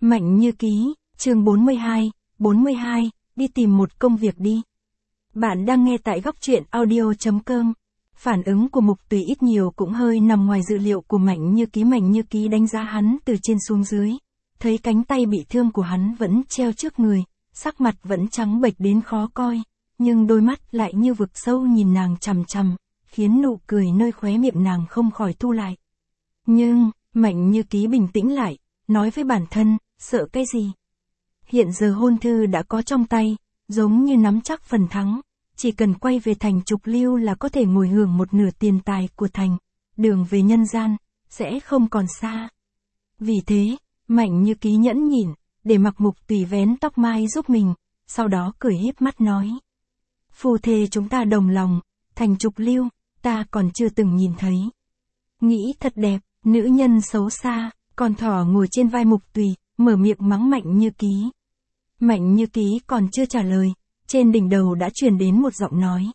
Mạnh Như Ký, chương 42, đi tìm một công việc đi. Bạn đang nghe tại góc truyện audio.com. Phản ứng của Mục Tùy ít nhiều cũng hơi nằm ngoài dự liệu của Mạnh Như Ký. Mạnh Như Ký đánh giá hắn từ trên xuống dưới. Thấy cánh tay bị thương của hắn vẫn treo trước người, sắc mặt vẫn trắng bệch đến khó coi, nhưng đôi mắt lại như vực sâu nhìn nàng chằm chằm, khiến nụ cười nơi khóe miệng nàng không khỏi thu lại. Nhưng, Mạnh Như Ký bình tĩnh lại, nói với bản thân, sợ cái gì? Hiện giờ hôn thư đã có trong tay, giống như nắm chắc phần thắng, chỉ cần quay về thành Trục Lưu là có thể ngồi hưởng một nửa tiền tài của thành, đường về nhân gian, sẽ không còn xa. Vì thế, Mạnh Như Ký nhẫn nhịn, để mặc Mục Tùy vén tóc mai giúp mình, sau đó cười híp mắt nói. Phu thê chúng ta đồng lòng, thành Trục Lưu, ta còn chưa từng nhìn thấy. Nghĩ thật đẹp, nữ nhân xấu xa, con thỏ ngồi trên vai Mục Tùy, mở miệng mắng Mạnh Như Ký. Mạnh Như Ký còn chưa trả lời, trên đỉnh đầu đã truyền đến một giọng nói.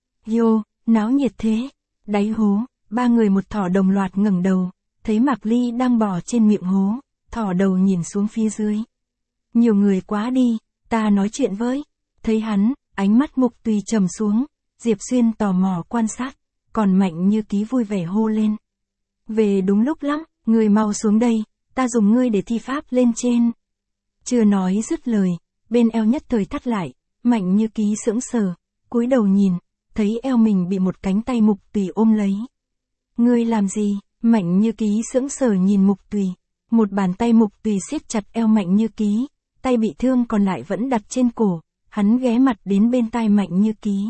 Yo, náo nhiệt thế. Đáy hố, ba người một thỏ đồng loạt ngẩng đầu, thấy Mạc Ly đang bò trên miệng hố, thỏ đầu nhìn xuống phía dưới. Nhiều người quá đi, ta nói chuyện với. Thấy hắn, ánh mắt Mục Tùy trầm xuống, Diệp Xuyên tò mò quan sát, còn Mạnh Như Ký vui vẻ hô lên. Về đúng lúc lắm, người mau xuống đây, ta dùng ngươi để thi pháp lên trên. Chưa nói dứt lời, bên eo nhất thời thắt lại, Mạnh Như Ký sững sờ, cúi đầu nhìn, thấy eo mình bị một cánh tay Mục Tùy ôm lấy. Ngươi làm gì? Mạnh Như Ký sững sờ nhìn Mục Tùy, một bàn tay Mục Tùy siết chặt eo Mạnh Như Ký, tay bị thương còn lại vẫn đặt trên cổ, hắn ghé mặt đến bên tai Mạnh Như Ký.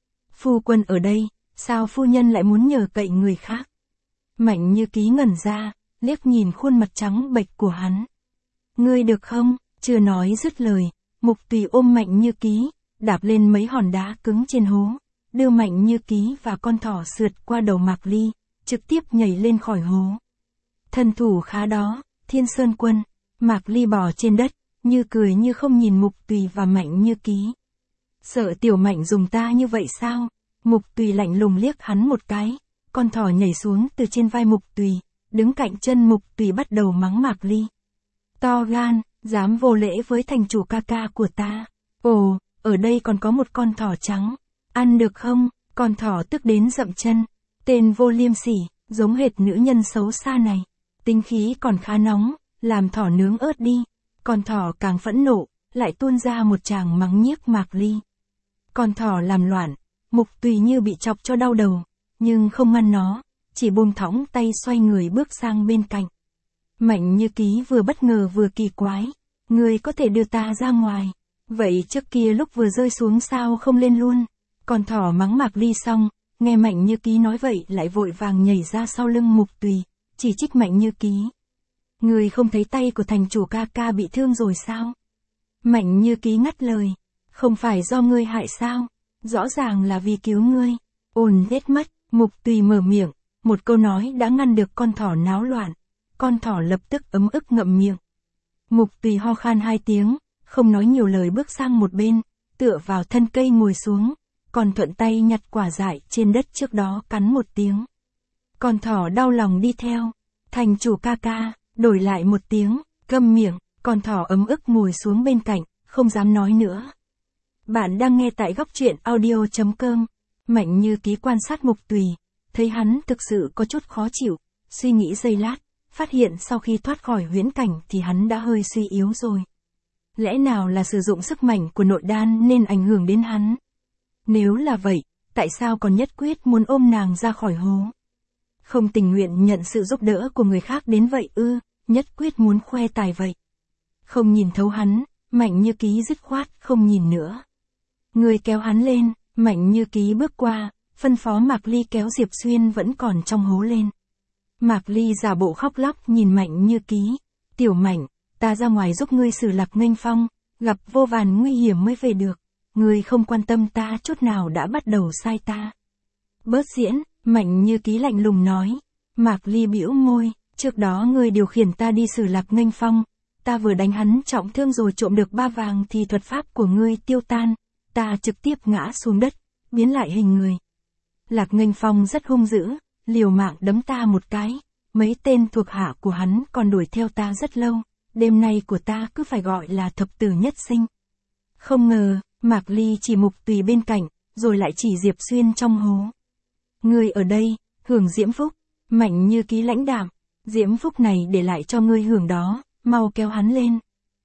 Phu quân ở đây, sao phu nhân lại muốn nhờ cậy người khác? Mạnh Như Ký ngẩn ra, liếc nhìn khuôn mặt trắng bệch của hắn. Ngươi được không? Chưa nói dứt lời, Mục Tùy ôm Mạnh Như Ký, đạp lên mấy hòn đá cứng trên hố, đưa Mạnh Như Ký và con thỏ sượt qua đầu Mạc Ly, trực tiếp nhảy lên khỏi hố. Thân thủ khá đó, Thiên Sơn Quân. Mạc Ly bò trên đất, như cười như không nhìn Mục Tùy và Mạnh Như Ký. Sợ tiểu Mạnh dùng ta như vậy sao? Mục Tùy lạnh lùng liếc hắn một cái, con thỏ nhảy xuống từ trên vai Mục Tùy, đứng cạnh chân Mục Tùy bắt đầu mắng Mạc Ly. To gan, dám vô lễ với thành chủ ca ca của ta. Ồ, ở đây còn có một con thỏ trắng. Ăn được không? Con thỏ tức đến dậm chân. Tên vô liêm sỉ, giống hệt nữ nhân xấu xa này. Tính khí còn khá nóng, làm thỏ nướng ớt đi. Con thỏ càng phẫn nộ, lại tuôn ra một tràng mắng nhiếc Mạc Ly. Con thỏ làm loạn, Mục Tùy như bị chọc cho đau đầu, nhưng không ngăn nó, chỉ buông thõng tay xoay người bước sang bên cạnh. Mạnh Như Ký vừa bất ngờ vừa kỳ quái. Ngươi có thể đưa ta ra ngoài. Vậy trước kia lúc vừa rơi xuống sao không lên luôn? Con thỏ mắng Mạc Ly xong, nghe Mạnh Như Ký nói vậy lại vội vàng nhảy ra sau lưng Mục Tùy, chỉ trích Mạnh Như Ký. Ngươi không thấy tay của thành chủ ca ca bị thương rồi sao? Mạnh Như Ký ngắt lời. Không phải do ngươi hại sao? Rõ ràng là vì cứu ngươi. Ồn ghét mất, Mục Tùy mở miệng, một câu nói đã ngăn được con thỏ náo loạn. Con thỏ lập tức ấm ức ngậm miệng. Mục Tùy ho khan 2 tiếng, không nói nhiều lời bước sang một bên, tựa vào thân cây ngồi xuống, còn thuận tay nhặt quả dại trên đất trước đó cắn một tiếng. Con thỏ đau lòng đi theo. Thành chủ ca ca, đổi lại một tiếng, câm miệng, con thỏ ấm ức ngồi xuống bên cạnh, không dám nói nữa. Bạn đang nghe tại góc truyện audio.com. Mạnh Như Ký quan sát Mục Tùy, thấy hắn thực sự có chút khó chịu, suy nghĩ giây lát, phát hiện sau khi thoát khỏi huyễn cảnh thì hắn đã hơi suy yếu rồi. Lẽ nào là sử dụng sức mạnh của nội đan nên ảnh hưởng đến hắn? Nếu là vậy, tại sao còn nhất quyết muốn ôm nàng ra khỏi hố? Không tình nguyện nhận sự giúp đỡ của người khác đến vậy ư, nhất quyết muốn khoe tài vậy. Không nhìn thấu hắn, Mạnh Như Ký dứt khoát không nhìn nữa. Người kéo hắn lên, Mạnh Như Ký bước qua, phân phó Mạc Ly kéo Diệp Xuyên vẫn còn trong hố lên. Mạc Ly giả bộ khóc lóc nhìn Mạnh Như Ký. Tiểu Mạnh, ta ra ngoài giúp ngươi xử Lạc Nghênh Phong, gặp vô vàn nguy hiểm mới về được. Ngươi không quan tâm ta chút nào đã bắt đầu sai ta. Bớt diễn, Mạnh Như Ký lạnh lùng nói. Mạc Ly bĩu môi, trước đó ngươi điều khiển ta đi xử Lạc Nghênh Phong. Ta vừa đánh hắn trọng thương rồi trộm được 3 vàng thì thuật pháp của ngươi tiêu tan. Ta trực tiếp ngã xuống đất, biến lại hình người. Lạc Nghênh Phong rất hung dữ, liều mạng đấm ta một cái. Mấy tên thuộc hạ của hắn còn đuổi theo ta rất lâu, đêm nay của ta cứ phải gọi là thập tử nhất sinh. Không ngờ, Mạc Ly chỉ Mục Tùy bên cạnh, rồi lại chỉ Diệp Xuyên trong hố. Ngươi ở đây, hưởng diễm phúc, Mạnh Như Ký lãnh đạm, diễm phúc này để lại cho ngươi hưởng đó, mau kéo hắn lên.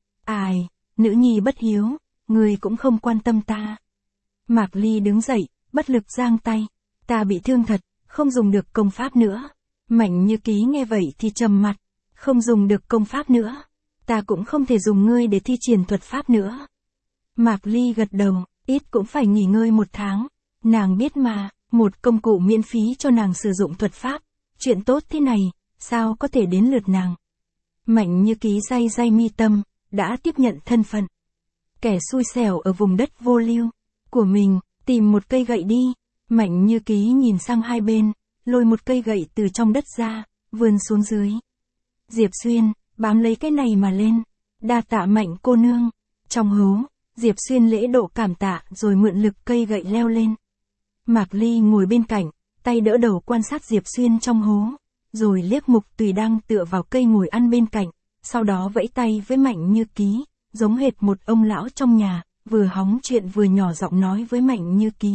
Ai, nữ nhi bất hiếu, ngươi cũng không quan tâm ta. Mạc Ly đứng dậy, bất lực giang tay, ta bị thương thật, không dùng được công pháp nữa. Mạnh Như Ký nghe vậy thì trầm mặt, không dùng được công pháp nữa, ta cũng không thể dùng ngươi để thi triển thuật pháp nữa. Mạc Ly gật đầu, ít cũng phải nghỉ ngơi 1 tháng, nàng biết mà, một công cụ miễn phí cho nàng sử dụng thuật pháp, chuyện tốt thế này, sao có thể đến lượt nàng. Mạnh Như Ký day day mi tâm, đã tiếp nhận thân phận kẻ xui xẻo ở vùng đất vô lưu của mình, tìm một cây gậy đi. Mạnh Như Ký nhìn sang hai bên, lôi một cây gậy từ trong đất ra, vươn xuống dưới. Diệp Xuyên, bám lấy cái này mà lên. Đa tạ Mạnh cô nương. Trong hố, Diệp Xuyên lễ độ cảm tạ rồi mượn lực cây gậy leo lên. Mạc Ly ngồi bên cạnh, tay đỡ đầu quan sát Diệp Xuyên trong hố, rồi liếc Mục Tùy đang tựa vào cây ngồi ăn bên cạnh, sau đó vẫy tay với Mạnh Như Ký, giống hệt một ông lão trong nhà, vừa hóng chuyện vừa nhỏ giọng nói với Mạnh Như Ký.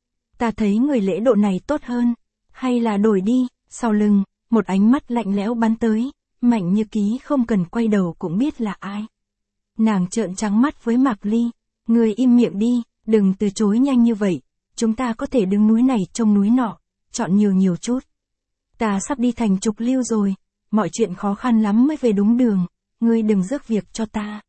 Ta thấy người lễ độ này tốt hơn, hay là đổi đi. Sau lưng, một ánh mắt lạnh lẽo bắn tới, Mạnh Như Ký không cần quay đầu cũng biết là ai. Nàng trợn trắng mắt với Mạc Ly, người im miệng đi, đừng từ chối nhanh như vậy, chúng ta có thể đứng núi này trông núi nọ, chọn nhiều nhiều chút. Ta sắp đi thành Trục Lưu rồi, mọi chuyện khó khăn lắm mới về đúng đường, ngươi đừng rước việc cho ta.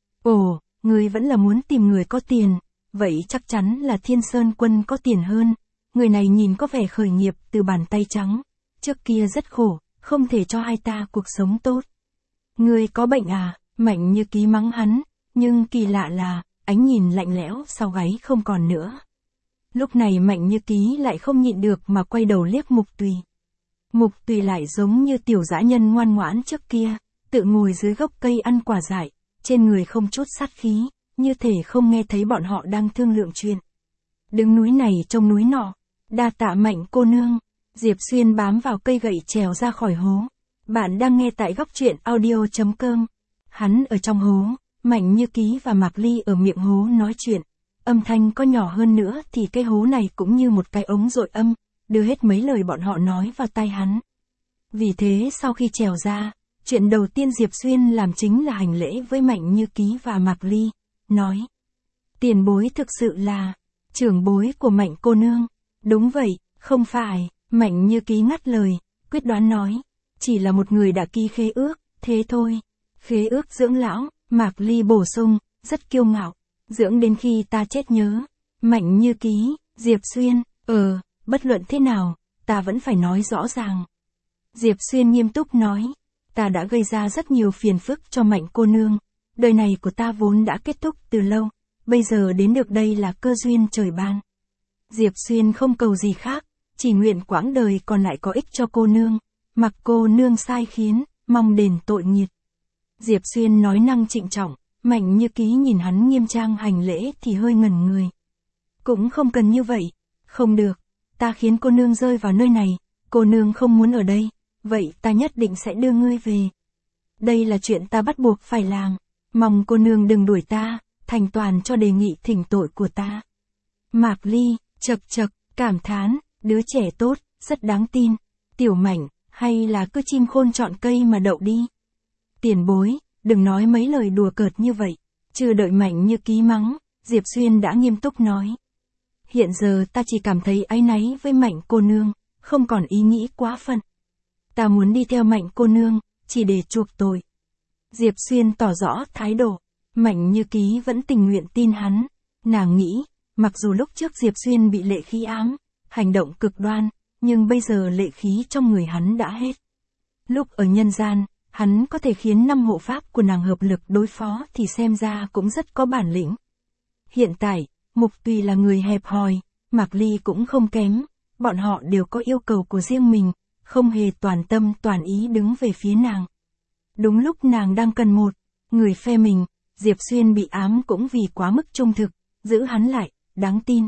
Ồ, ngươi vẫn là muốn tìm người có tiền, vậy chắc chắn là Thiên Sơn Quân có tiền hơn, người này nhìn có vẻ khởi nghiệp từ bàn tay trắng, trước kia rất khổ, không thể cho hai ta cuộc sống tốt. Ngươi có bệnh à? Mạnh Như Ký mắng hắn, nhưng kỳ lạ là, ánh nhìn lạnh lẽo sau gáy không còn nữa. Lúc này Mạnh Như Ký lại không nhịn được mà quay đầu liếc Mục Tùy. Mục Tùy lại giống như tiểu dã nhân ngoan ngoãn trước kia, tự ngồi dưới gốc cây ăn quả dại, trên người không chút sát khí, như thể không nghe thấy bọn họ đang thương lượng chuyện. Đứng núi này trông núi nọ, đa tạ Mạnh cô nương. Diệp Xuyên bám vào cây gậy trèo ra khỏi hố. Bạn đang nghe tại Góc Truyện Audio.com. Hắn ở trong hố, Mạnh Như Ký và Mạc Ly ở miệng hố nói chuyện. Âm thanh có nhỏ hơn nữa thì cái hố này cũng như một cái ống dội âm, đưa hết mấy lời bọn họ nói vào tai hắn. Vì thế sau khi trèo ra, chuyện đầu tiên Diệp Xuyên làm chính là hành lễ với Mạnh Như Ký và Mạc Ly, nói: tiền bối thực sự là trưởng bối của Mạnh cô nương. Đúng vậy, không phải. Mạnh Như Ký ngắt lời, quyết đoán nói, chỉ là một người đã ký khế ước, thế thôi. Khế ước dưỡng lão, Mạc Ly bổ sung, rất kiêu ngạo, dưỡng đến khi ta chết nhớ. Mạnh Như Ký, Diệp Xuyên, bất luận thế nào, ta vẫn phải nói rõ ràng. Diệp Xuyên nghiêm túc nói, ta đã gây ra rất nhiều phiền phức cho Mạnh cô nương, đời này của ta vốn đã kết thúc từ lâu, bây giờ đến được đây là cơ duyên trời ban. Diệp Xuyên không cầu gì khác, chỉ nguyện quãng đời còn lại có ích cho cô nương, mặc cô nương sai khiến, mong đền tội nghiệt. Diệp Xuyên nói năng trịnh trọng, Mạnh Như Ký nhìn hắn nghiêm trang hành lễ thì hơi ngẩn người. Cũng không cần như vậy, không được, ta khiến cô nương rơi vào nơi này, cô nương không muốn ở đây, vậy ta nhất định sẽ đưa ngươi về. Đây là chuyện ta bắt buộc phải làm, mong cô nương đừng đuổi ta, thành toàn cho đề nghị thỉnh tội của ta. Mạc Ly, chậc chậc, cảm thán, đứa trẻ tốt, rất đáng tin. Tiểu Mạnh, hay là cứ chim khôn chọn cây mà đậu đi. Tiền bối, đừng nói mấy lời đùa cợt như vậy. Chưa đợi Mạnh Như Ký mắng, Diệp Xuyên đã nghiêm túc nói. Hiện giờ ta chỉ cảm thấy áy náy với Mạnh cô nương, không còn ý nghĩ quá phận. Ta muốn đi theo Mạnh cô nương, chỉ để chuộc tội. Diệp Xuyên tỏ rõ thái độ, Mạnh Như Ký vẫn tình nguyện tin hắn. Nàng nghĩ, mặc dù lúc trước Diệp Xuyên bị lệ khí ám, hành động cực đoan, nhưng bây giờ lệ khí trong người hắn đã hết. Lúc ở nhân gian, hắn có thể khiến 5 hộ pháp của nàng hợp lực đối phó thì xem ra cũng rất có bản lĩnh. Hiện tại, Mục Tùy là người hẹp hòi, Mạc Ly cũng không kém, bọn họ đều có yêu cầu của riêng mình, không hề toàn tâm toàn ý đứng về phía nàng. Đúng lúc nàng đang cần một người phe mình, Diệp Xuyên bị ám cũng vì quá mức trung thực, giữ hắn lại, đáng tin.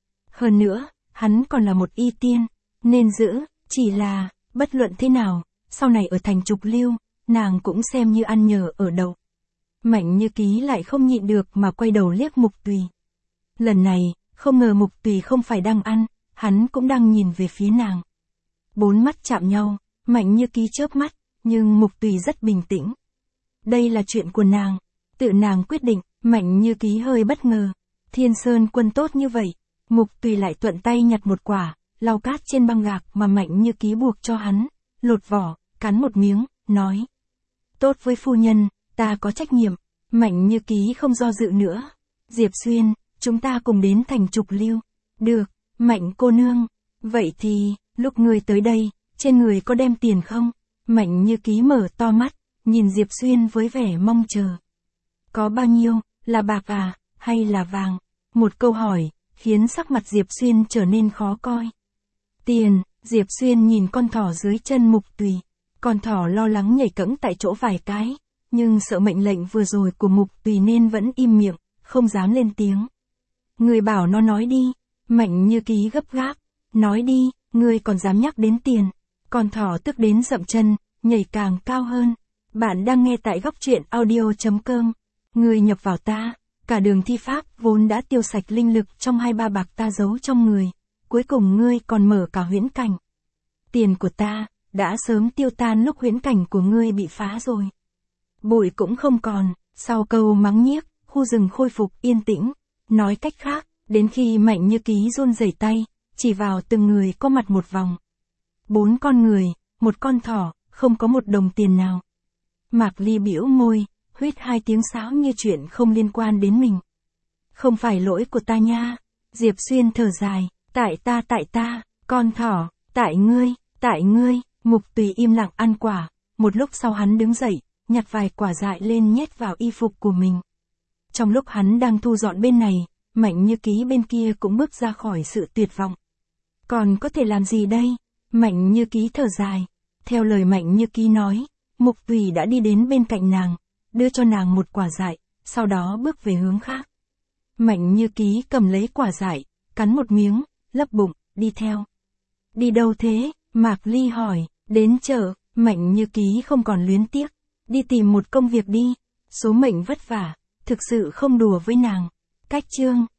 Hơn nữa, hắn còn là một y tiên, nên giữ, chỉ là, bất luận thế nào, sau này ở thành Trục Lưu, nàng cũng xem như ăn nhờ ở đậu. Mạnh Như Ký lại không nhịn được mà quay đầu liếc Mục Tùy. Lần này, không ngờ Mục Tùy không phải đang ăn, hắn cũng đang nhìn về phía nàng. Bốn mắt chạm nhau, Mạnh Như Ký chớp mắt, nhưng Mục Tùy rất bình tĩnh. Đây là chuyện của nàng, tự nàng quyết định. Mạnh Như Ký hơi bất ngờ. Thiên Sơn Quân tốt như vậy. Mục Tùy lại thuận tay nhặt một quả, lau cát trên băng gạc mà Mạnh Như Ký buộc cho hắn, lột vỏ, cắn một miếng, nói. Tốt với phu nhân, ta có trách nhiệm. Mạnh Như Ký không do dự nữa. Diệp Xuyên, chúng ta cùng đến thành Trục Lưu. Được, Mạnh cô nương. Vậy thì, lúc ngươi tới đây, trên người có đem tiền không? Mạnh Như Ký mở to mắt, nhìn Diệp Xuyên với vẻ mong chờ. Có bao nhiêu, là bạc à, hay là vàng? Một câu hỏi, khiến sắc mặt Diệp Xuyên trở nên khó coi. Tiền, Diệp Xuyên nhìn con thỏ dưới chân Mục Tùy. Con thỏ lo lắng nhảy cẫng tại chỗ vài cái, nhưng sợ mệnh lệnh vừa rồi của Mục Tùy nên vẫn im miệng, không dám lên tiếng. Người bảo nó nói đi. Mạnh Như Ký gấp gáp. Nói đi, ngươi còn dám nhắc đến tiền. Con thỏ tức đến dậm chân, nhảy càng cao hơn. Bạn đang nghe tại góc truyện audio.com. Ngươi nhập vào ta. Cả đường thi pháp vốn đã tiêu sạch linh lực trong 2-3 bạc ta giấu trong người. Cuối cùng ngươi còn mở cả huyễn cảnh. Tiền của ta, đã sớm tiêu tan lúc huyễn cảnh của ngươi bị phá rồi. Bụi cũng không còn. Sau câu mắng nhiếc, khu rừng khôi phục yên tĩnh. Nói cách khác, đến khi Mạnh Như Ký run rẩy tay, chỉ vào từng người có mặt một vòng. 4 con người, 1 con thỏ, không có một đồng tiền nào. Mạc Ly bĩu môi, huýt 2 tiếng sáo như chuyện không liên quan đến mình. Không phải lỗi của ta nha. Diệp Xuyên thở dài, tại ta, con thỏ, tại ngươi. Mục Tùy im lặng ăn quả, một lúc sau hắn đứng dậy, nhặt vài quả dại lên nhét vào y phục của mình. Trong lúc hắn đang thu dọn bên này, Mạnh Như Ký bên kia cũng bước ra khỏi sự tuyệt vọng. Còn có thể làm gì đây? Mạnh Như Ký thở dài. Theo lời Mạnh Như Ký nói, Mục Tùy đã đi đến bên cạnh nàng, đưa cho nàng một quả dại, sau đó bước về hướng khác. Mạnh Như Ký cầm lấy quả dại, cắn một miếng, lấp bụng, đi theo. Đi đâu thế? Mạc Ly hỏi. Đến chợ. Mạnh Như Ký không còn luyến tiếc. Đi tìm một công việc đi. Số mệnh vất vả, thực sự không đùa với nàng. Cách chương